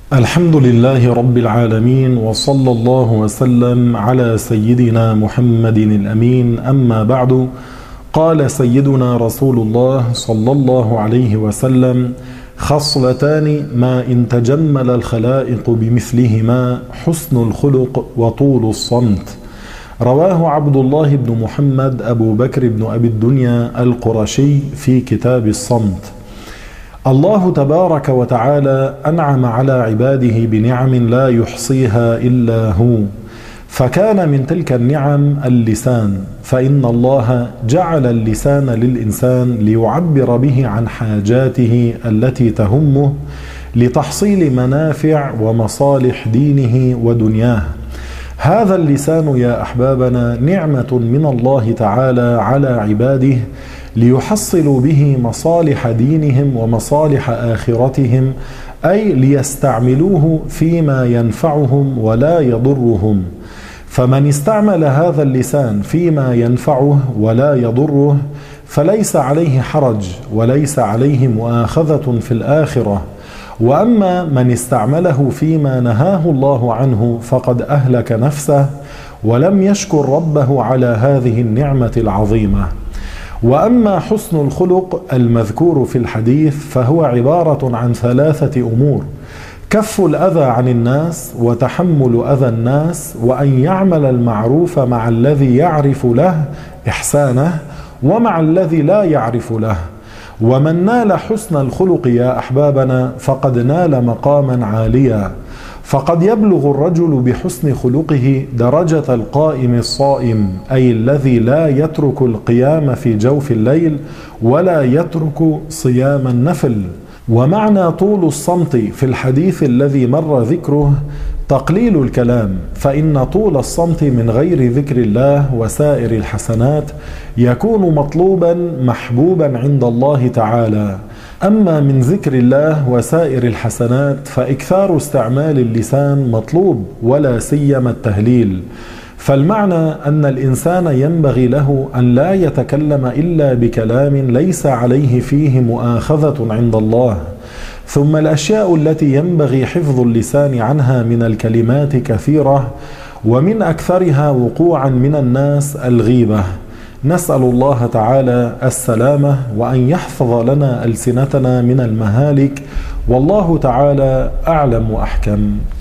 الحمد لله رب العالمين، وصلى الله وسلم على سيدنا محمد الأمين. أما بعد، قال سيدنا رسول الله صلى الله عليه وسلم: خصلتان ما إن تجمل الخلائق بمثلهما حسن الخلق وطول الصمت. رواه عبد الله بن محمد أبو بكر بن أبي الدنيا القرشي في كتاب الصمت. الله تبارك وتعالى أنعم على عباده بنعم لا يحصيها إلا هو، فكان من تلك النعم اللسان، فإن الله جعل اللسان للإنسان ليعبر به عن حاجاته التي تهمه لتحصيل منافع ومصالح دينه ودنياه. هذا اللسان يا أحبابنا نعمة من الله تعالى على عباده ليحصلوا به مصالح دينهم ومصالح آخرتهم، أي ليستعملوه فيما ينفعهم ولا يضرهم. فمن استعمل هذا اللسان فيما ينفعه ولا يضره فليس عليه حرج وليس عليه مؤاخذة في الآخرة. وأما من استعمله فيما نهاه الله عنه فقد أهلك نفسه ولم يشكر ربه على هذه النعمة العظيمة. وأما حسن الخلق المذكور في الحديث فهو عبارة عن ثلاثة أمور: كف الأذى عن الناس، وتحمل أذى الناس، وأن يعمل المعروف مع الذي يعرف له إحسانه ومع الذي لا يعرف له. ومن نال حسن الخلق يا أحبابنا فقد نال مقاما عاليا، فقد يبلغ الرجل بحسن خلقه درجة القائم الصائم، أي الذي لا يترك القيام في جوف الليل ولا يترك صيام النفل. ومعنى طول الصمت في الحديث الذي مر ذكره تقليل الكلام، فإن طول الصمت من غير ذكر الله وسائر الحسنات يكون مطلوبا محبوبا عند الله تعالى. أما من ذكر الله وسائر الحسنات فإكثار استعمال اللسان مطلوب، ولا سيما التهليل. فالمعنى أن الإنسان ينبغي له أن لا يتكلم إلا بكلام ليس عليه فيه مؤاخذة عند الله. ثم الأشياء التي ينبغي حفظ اللسان عنها من الكلمات كثيرة، ومن أكثرها وقوعا من الناس الغيبة. نسأل الله تعالى السلامة، وأن يحفظ لنا ألسنتنا من المهالك، والله تعالى أعلم وأحكم.